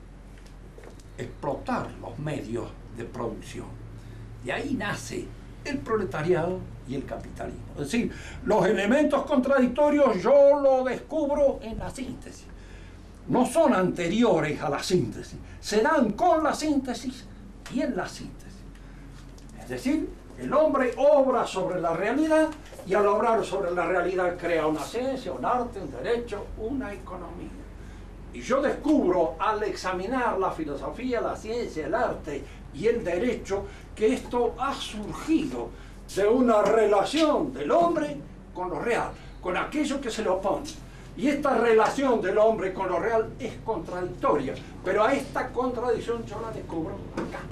A: explotar los medios de producción. De ahí nace el proletariado y el capitalismo. Es decir, los elementos contradictorios yo los descubro en la síntesis. No son anteriores a la síntesis, se dan con la síntesis y en la síntesis. Es decir, el hombre obra sobre la realidad y al obrar sobre la realidad crea una ciencia, un arte, un derecho, una economía. Y yo descubro al examinar la filosofía, la ciencia, el arte y el derecho que esto ha surgido de una relación del hombre con lo real, con aquello que se le opone. Y esta relación del hombre con lo real es contradictoria, pero a esta contradicción yo la descubro acá,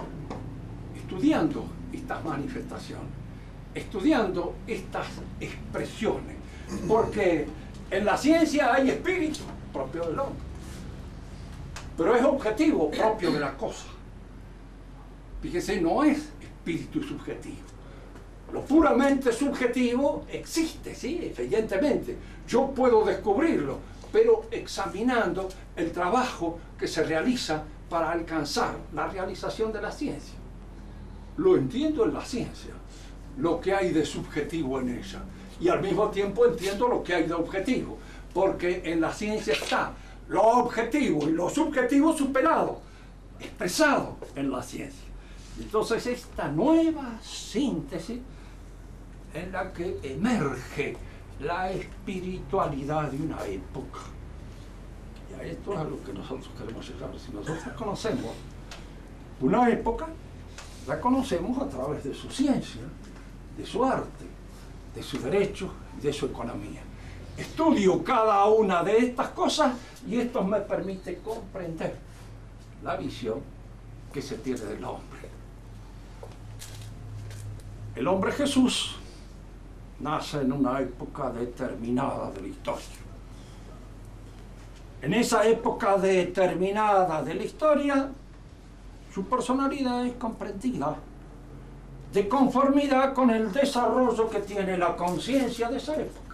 A: estudiando estas manifestaciones, estudiando estas expresiones, porque en la ciencia hay espíritu propio del hombre, pero es objetivo propio de la cosa. Fíjese, no es espíritu subjetivo. Lo puramente subjetivo existe, sí, evidentemente. Yo puedo descubrirlo, pero examinando el trabajo que se realiza para alcanzar la realización de la ciencia. Lo entiendo en la ciencia, lo que hay de subjetivo en ella, y al mismo tiempo entiendo lo que hay de objetivo, porque en la ciencia está lo objetivo y lo subjetivo superado, expresado en la ciencia. Entonces esta nueva síntesis en la que emerge la espiritualidad de una época. Y a esto es a lo que nosotros queremos llegar. Si nosotros conocemos una época, la conocemos a través de su ciencia, de su arte, de su derecho y de su economía. Estudio cada una de estas cosas y esto me permite comprender la visión que se tiene del hombre. El hombre Jesús nace en una época determinada de la historia. En esa época determinada de la historia, su personalidad es comprendida de conformidad con el desarrollo que tiene la conciencia de esa época,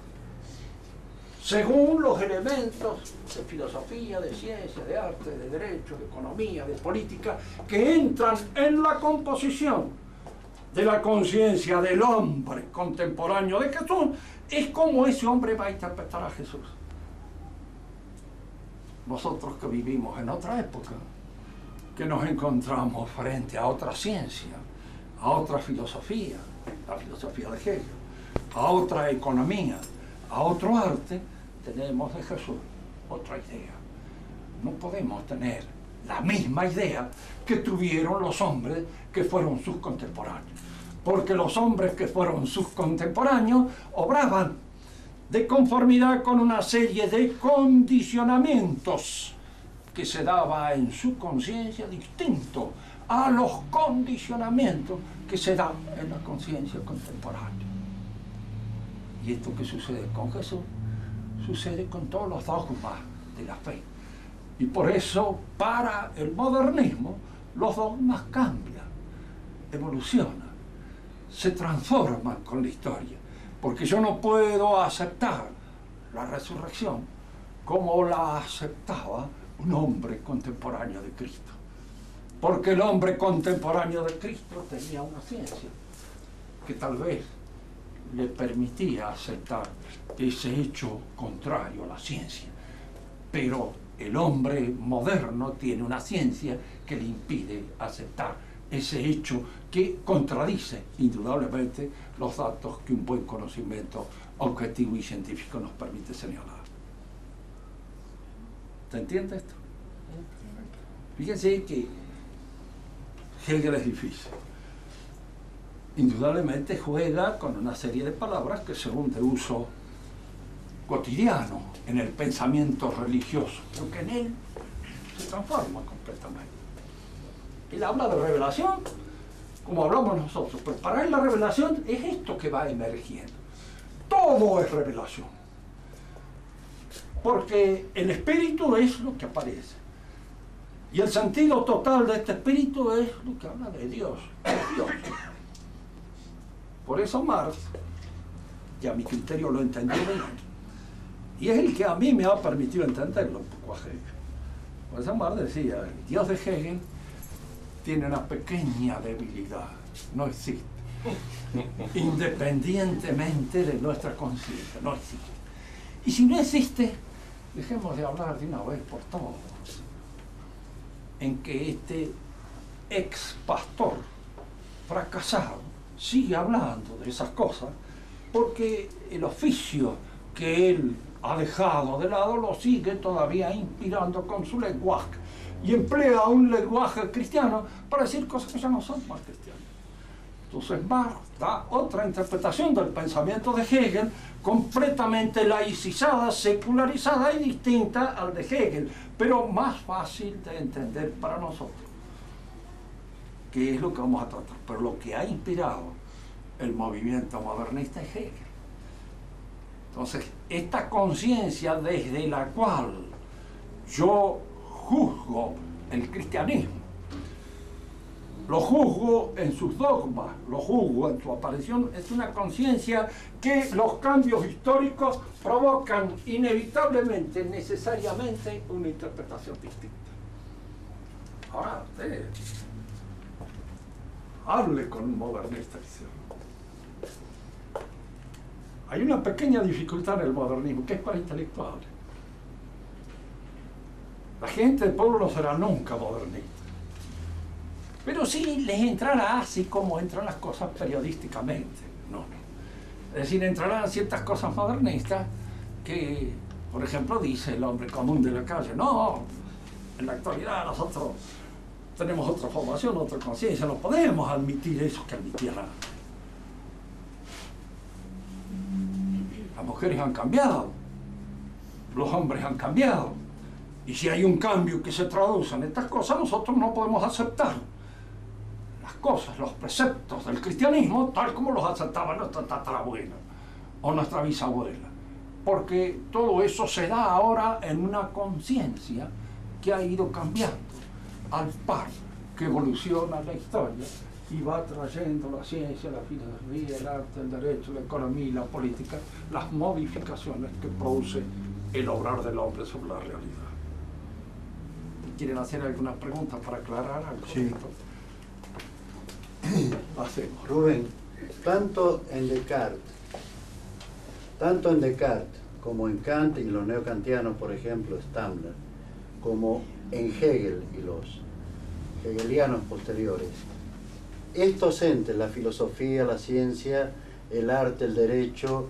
A: según los elementos de filosofía, de ciencia, de arte, de derecho, de economía, de política, que entran en la composición de la conciencia del hombre contemporáneo de Jesús. Es como ese hombre va a interpretar a Jesús. Nosotros que vivimos en otra época, que nos encontramos frente a otra ciencia, a otra filosofía, la filosofía de Hegel, a otra economía, a otro arte, tenemos de Jesús otra idea. No podemos tener la misma idea que tuvieron los hombres que fueron sus contemporáneos, porque los hombres que fueron sus contemporáneos obraban de conformidad con una serie de condicionamientos que se daba en su conciencia distinto a los condicionamientos que se dan en la conciencia contemporánea. Y esto que sucede con Jesús, sucede con todos los dogmas de la fe. Y por eso, para el modernismo, los dogmas cambian, evolucionan, se transforman con la historia. Porque yo no puedo aceptar la resurrección como la aceptaba un hombre contemporáneo de Cristo. Porque el hombre contemporáneo de Cristo tenía una ciencia que tal vez le permitía aceptar ese hecho contrario a la ciencia. Pero el hombre moderno tiene una ciencia que le impide aceptar ese hecho que contradice indudablemente los datos que un buen conocimiento objetivo y científico nos permite señalar. ¿Se entiende esto? Fíjense que Hegel es difícil. Indudablemente juega con una serie de palabras que son de uso cotidiano en el pensamiento religioso, pero que en él se transforma completamente. Él habla de revelación, como hablamos nosotros, pero para él la revelación es esto que va emergiendo. Todo es revelación. Porque el espíritu es lo que aparece. Y el sentido total de este espíritu es lo que habla de Dios. Dios. Por eso Marx, y a mi criterio lo entendió bien, Y es el que a mí me ha permitido entenderlo un poco a Hegel. Por eso Marx decía, el Dios de Hegel tiene una pequeña debilidad, no existe. Independientemente de nuestra conciencia, no existe. Y si no existe, dejemos de hablar de una vez por todas en que este ex pastor fracasado sigue hablando de esas cosas porque el oficio que él ha dejado de lado lo sigue todavía inspirando con su lenguaje y emplea un lenguaje cristiano para decir cosas que ya no son más cristianas. Entonces Marx da otra interpretación del pensamiento de Hegel completamente laicizada, secularizada y distinta al de Hegel, pero más fácil de entender para nosotros, que es lo que vamos a tratar. Pero lo que ha inspirado el movimiento modernista es Hegel. Entonces, esta conciencia desde la cual yo juzgo el cristianismo, lo juzgo en sus dogmas, lo juzgo en su aparición, es una conciencia que los cambios históricos provocan inevitablemente, necesariamente, una interpretación distinta. Ahora, usted hable con un modernista. Hay una pequeña dificultad en el modernismo, que es para intelectuales. La gente del pueblo no será nunca modernista. Pero sí les entrará así como entran las cosas periodísticamente. No. Es decir, entrarán ciertas cosas modernistas que, por ejemplo, dice el hombre común de la calle, no, en la actualidad nosotros tenemos otra formación, otra conciencia, no podemos admitir eso que admitieran. Las mujeres han cambiado, los hombres han cambiado, y si hay un cambio que se traduce en estas cosas, nosotros no podemos aceptar las cosas, los preceptos del cristianismo, tal como los aceptaba nuestra tatarabuela o nuestra bisabuela, porque todo eso se da ahora en una conciencia que ha ido cambiando al par que evoluciona la historia y va trayendo la ciencia, la filosofía, el arte, el derecho, la economía y la política, las modificaciones que produce el obrar del hombre sobre la realidad. ¿Quieren hacer alguna pregunta para aclarar algo?
B: Sí.
A: Hacemos.
B: Rubén, tanto en Descartes como en Kant y los neokantianos, por ejemplo, Stammler, como en Hegel y los hegelianos posteriores, estos entes, la filosofía, la ciencia, el arte, el derecho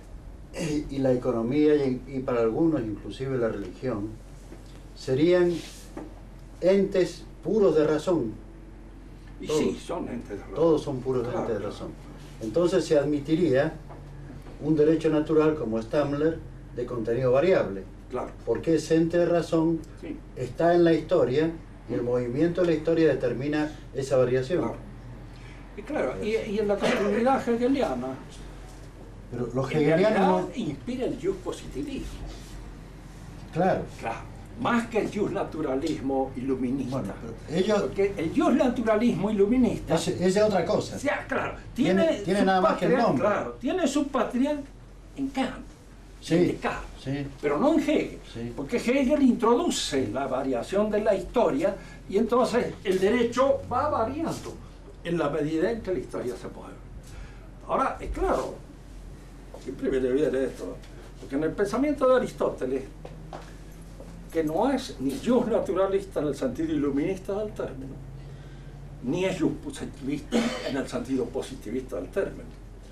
B: y la economía y para algunos inclusive la religión, serían entes puros de razón.
A: Y
B: todos,
A: sí, son entes de razón.
B: Todos son puros entes de razón. Entonces se admitiría un derecho natural como Stammler de contenido variable.
A: Claro.
B: Porque ese ente de razón
A: Sí.
B: está en la historia y el movimiento de la historia determina esa variación.
A: Claro. Y claro, y en la continuidad hegeliana,
B: Pero los
A: en realidad
B: hegelianos...
A: inspira el positivismo.
B: Claro.
A: Claro. Más que el naturalismo iluminista.
B: Bueno, pero ellos...
A: Porque el naturalismo iluminista...
B: Esa es otra cosa.
A: O sea, claro,
B: Tiene
A: su
B: nada más que el
A: patria,
B: nombre.
A: claro, tiene su patria en Kant,
B: Sí,
A: en Descartes,
B: sí.
A: pero no en Hegel,
B: Sí.
A: porque Hegel introduce la variación de la historia y entonces el derecho va variando en la medida en que la historia se mueve. Ahora, es claro, siempre me debía de esto, porque en el pensamiento de Aristóteles, que no es ni jus naturalista en el sentido iluminista del término, ni es jus positivista en el sentido positivista del término.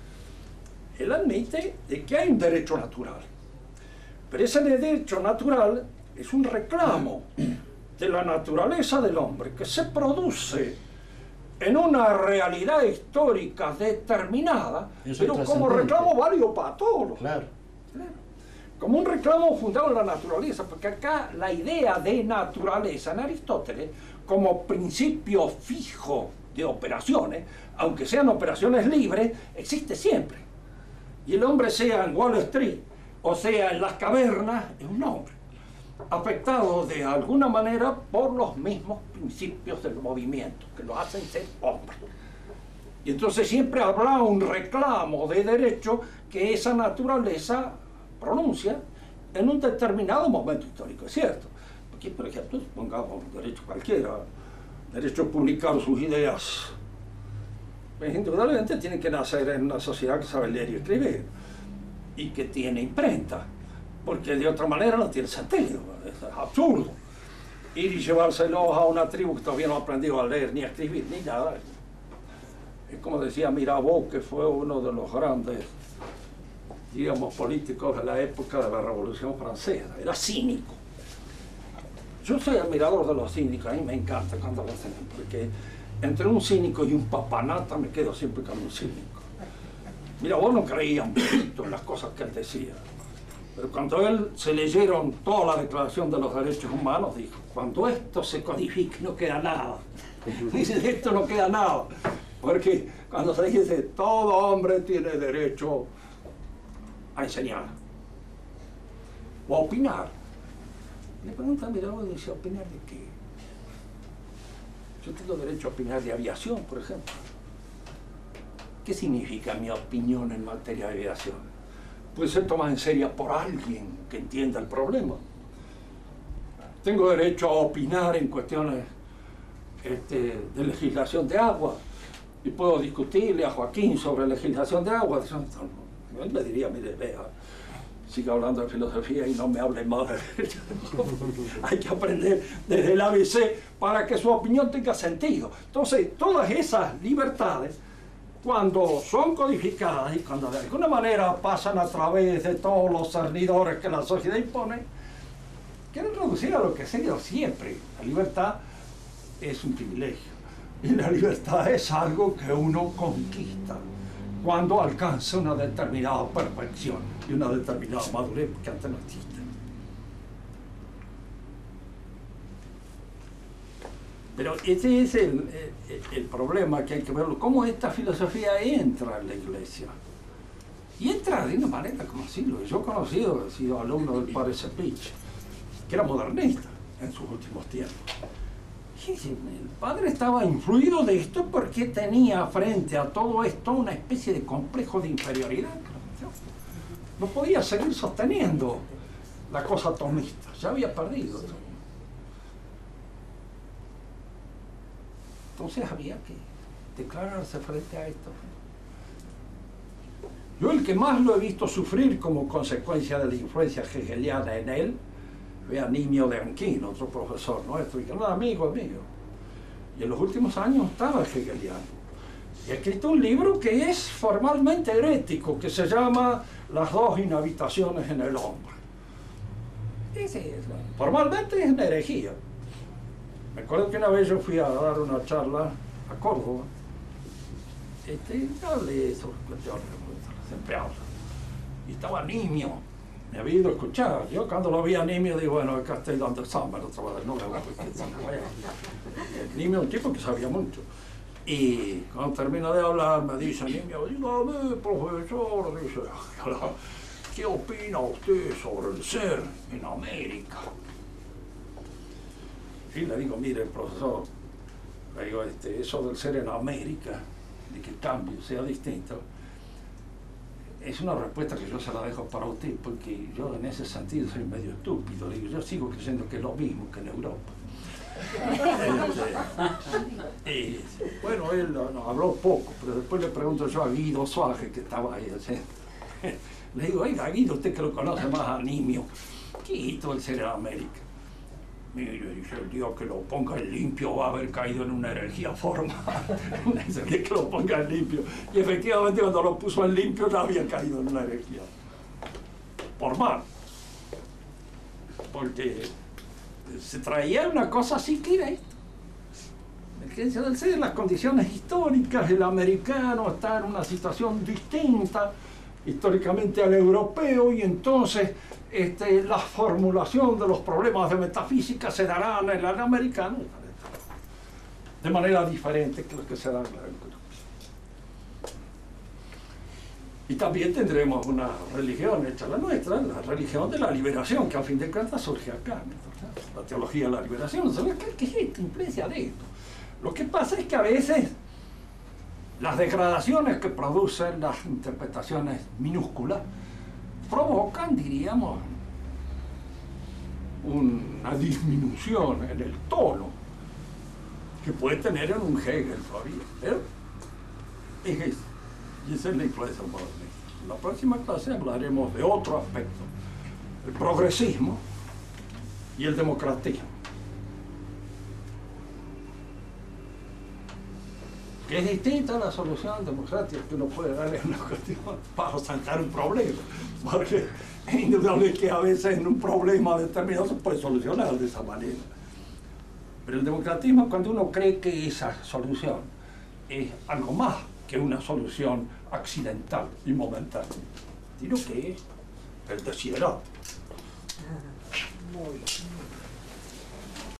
A: Él admite de que hay un derecho natural, pero ese derecho natural es un reclamo de la naturaleza del hombre que se produce en una realidad histórica determinada,
B: Eso
A: pero
B: es
A: como
B: trascendente.
A: reclamo válido para todos.
B: Claro.
A: Claro. Como un reclamo fundado en la naturaleza, porque acá la idea de naturaleza en Aristóteles, como principio fijo de operaciones, aunque sean operaciones libres, existe siempre. Y el hombre, sea en Wall Street o sea en las cavernas, es un hombre, afectado de alguna manera por los mismos principios del movimiento, que lo hacen ser hombre. Y entonces siempre habrá un reclamo de derecho que esa naturaleza pronuncia en un determinado momento histórico, es cierto. Aquí, por ejemplo, pongamos un derecho cualquiera, derecho a publicar sus ideas. Pues, indudablemente tienen que nacer en una sociedad que sabe leer y escribir y que tiene imprenta, porque de otra manera no tiene sentido, es absurdo. Ir y llevárselos a una tribu que todavía no ha aprendido a leer ni a escribir ni nada. Es como decía Mirabeau, que fue uno de los grandes, digamos, políticos de la época de la Revolución Francesa, era cínico. Yo soy admirador de los cínicos, a mí me encanta cuando lo hacen, porque entre un cínico y un papanata me quedo siempre con un cínico. Mirabeau no creía un poquito en las cosas que él decía, pero cuando él se leyeron toda la Declaración de los Derechos Humanos, dijo, cuando esto se codifique no queda nada. Dice, de esto no queda nada. Porque cuando se dice, todo hombre tiene derecho a enseñar o a opinar. Le preguntan, mira, dice, ¿opinar de qué? Yo tengo derecho a opinar de aviación, por ejemplo. ¿Qué significa mi opinión en materia de aviación? Puede ser tomada en serio por alguien que entienda el problema. Tengo derecho a opinar en cuestiones de legislación de agua. Y puedo discutirle a Joaquín sobre legislación de agua. Él me diría, mire, vea, siga hablando de filosofía y no me hable más de derecho. Hay que aprender desde el ABC para que su opinión tenga sentido. Entonces, todas esas libertades, cuando son codificadas y cuando de alguna manera pasan a través de todos los cernidores que la sociedad impone, quieren reducir a lo que sea siempre. La libertad es un privilegio. Y la libertad es algo que uno conquista cuando alcanza una determinada perfección y una determinada madurez que antes no existe. Pero ese es el problema que hay que verlo. ¿Cómo esta filosofía entra en la iglesia? Y entra de una manera como así. Yo he sido alumno del padre Cepich, que era modernista en sus últimos tiempos. El padre estaba influido de esto porque tenía frente a todo esto una especie de complejo de inferioridad. No podía seguir sosteniendo la cosa tomista, ya había perdido. Entonces había que declararse frente a esto. Yo el que más lo he visto sufrir como consecuencia de la influencia hegeliana en él fue a Nimio de Anquín, otro profesor nuestro, y que no era amigo mío. Y en los últimos años estaba hegeliano. Y ha escrito un libro que es formalmente herético, que se llama Las dos inhabitaciones en el hombre. Formalmente es una herejía. Me acuerdo que una vez yo fui a dar una charla a Córdoba, hablé sobre cuestiones, siempre hablo. Y estaba Nimio. Me había ido a escuchar. Yo cuando lo vi a Nimio digo, bueno, acá estoy dando examen otra vez, no me voy a Nimio es un tipo que sabía mucho. Y cuando termina de hablar me dice Nimio, dígame, profesor, dice, ¿qué opina usted sobre el ser en América? Y le digo, mire, profesor, le digo, eso del ser en América, de que el cambio sea distinto, es una respuesta que yo se la dejo para usted, porque yo en ese sentido soy medio estúpido. Le digo, yo sigo creyendo que es lo mismo que en Europa. Bueno, él no, habló poco, pero después le pregunto yo a Guido Suárez, que estaba ahí. Le digo, oiga, Guido, usted que lo conoce más a Nimio, ¿qué hizo el ser en América? Mire, dice, el día que lo ponga en limpio va a haber caído en una herejía formal. El día que lo ponga en limpio. Y efectivamente cuando lo puso en limpio ya había caído en una herejía formal. Porque se traía una cosa así que era esto. Emergencia del ser, las condiciones históricas, el americano está en una situación distinta históricamente al europeo, y entonces la formulación de los problemas de metafísica se darán en el americano de manera diferente que lo que se da en el europeo. Y también tendremos una religión hecha la nuestra, la religión de la liberación, que a fin de cuentas surge acá, ¿no? La teología de la liberación. ¿Qué es esta influencia de esto? Lo que pasa es que a veces las degradaciones que producen las interpretaciones minúsculas provocan, diríamos, una disminución en el tono que puede tener en un Hegel todavía. Pero y esa es la influencia modernista. En la próxima clase hablaremos de otro aspecto, el progresismo y el democratismo, que es distinta a la solución democrática que uno puede darle a una cuestión para zanjar un problema, porque es indudable que a veces en un problema determinado se puede solucionar de esa manera. Pero el democratismo, cuando uno cree que esa solución es algo más que una solución accidental y momentánea, sino que es el desiderato.